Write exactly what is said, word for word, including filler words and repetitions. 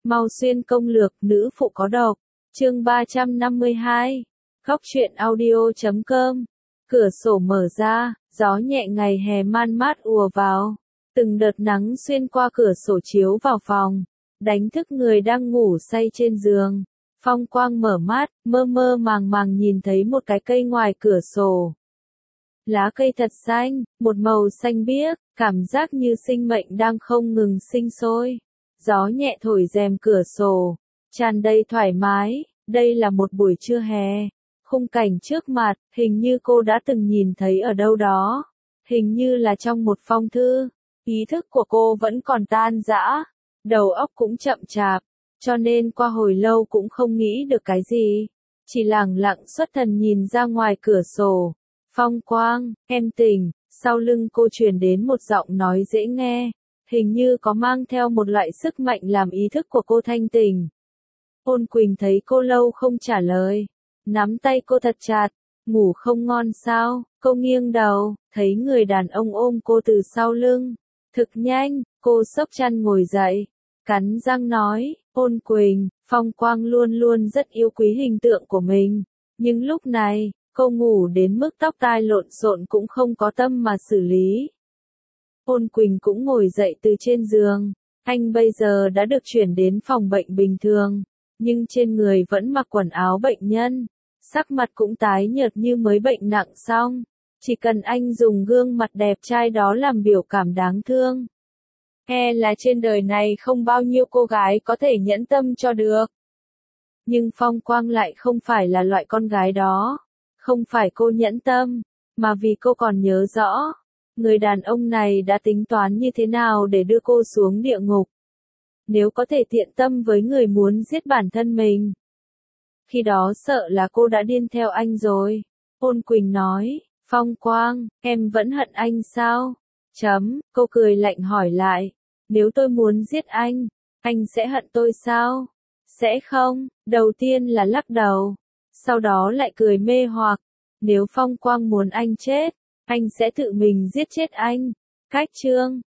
Mau xuyên công lược, nữ phụ có độc. Chương ba trăm năm mươi hai. Góc truyện audio chấm com. Cửa sổ mở ra, gió nhẹ ngày hè man mát ùa vào. Từng đợt nắng xuyên qua cửa sổ chiếu vào phòng, đánh thức người đang ngủ say trên giường. Phong Quang mở mắt, mơ mơ màng màng nhìn thấy một cái cây ngoài cửa sổ. Lá cây thật xanh, một màu xanh biếc, cảm giác như sinh mệnh đang không ngừng sinh sôi. Gió nhẹ thổi rèm cửa sổ, tràn đầy thoải mái, đây là một buổi trưa hè. Khung cảnh trước mặt, hình như cô đã từng nhìn thấy ở đâu đó. Hình như là trong một phong thư. Ý thức của cô vẫn còn tan rã, đầu óc cũng chậm chạp, cho nên qua hồi lâu cũng không nghĩ được cái gì. Chỉ lẳng lặng xuất thần nhìn ra ngoài cửa sổ. Phong Quang, em tỉnh, sau lưng cô truyền đến một giọng nói dễ nghe, hình như có mang theo một loại sức mạnh làm ý thức của cô thanh tỉnh. Ôn Quỳnh thấy cô lâu không trả lời, nắm tay cô thật chặt. Ngủ không ngon sao? Cô nghiêng đầu, thấy người đàn ông ôm cô từ sau lưng. Thực nhanh, cô xốc chăn ngồi dậy, cắn răng nói, Ôn Quỳnh, Phong Quang luôn luôn rất yêu quý hình tượng của mình, nhưng lúc này, cô ngủ đến mức tóc tai lộn xộn cũng không có tâm mà xử lý. Ôn Quỳnh cũng ngồi dậy từ trên giường, anh bây giờ đã được chuyển đến phòng bệnh bình thường, nhưng trên người vẫn mặc quần áo bệnh nhân, sắc mặt cũng tái nhợt như mới bệnh nặng xong. Chỉ cần anh dùng gương mặt đẹp trai đó làm biểu cảm đáng thương, e là trên đời này không bao nhiêu cô gái có thể nhẫn tâm cho được. Nhưng Phong Quang lại không phải là loại con gái đó. Không phải cô nhẫn tâm, mà vì cô còn nhớ rõ, người đàn ông này đã tính toán như thế nào để đưa cô xuống địa ngục. Nếu có thể tiện tâm với người muốn giết bản thân mình, khi đó sợ là cô đã điên theo anh rồi. Ôn Quỳnh nói, Phong Quang, em vẫn hận anh sao? Chấm, cô cười lạnh hỏi lại, nếu tôi muốn giết anh, anh sẽ hận tôi sao? Sẽ không, đầu tiên là lắc đầu, sau đó lại cười mê hoặc, nếu Phong Quang muốn anh chết, anh sẽ tự mình giết chết anh. Cách chương,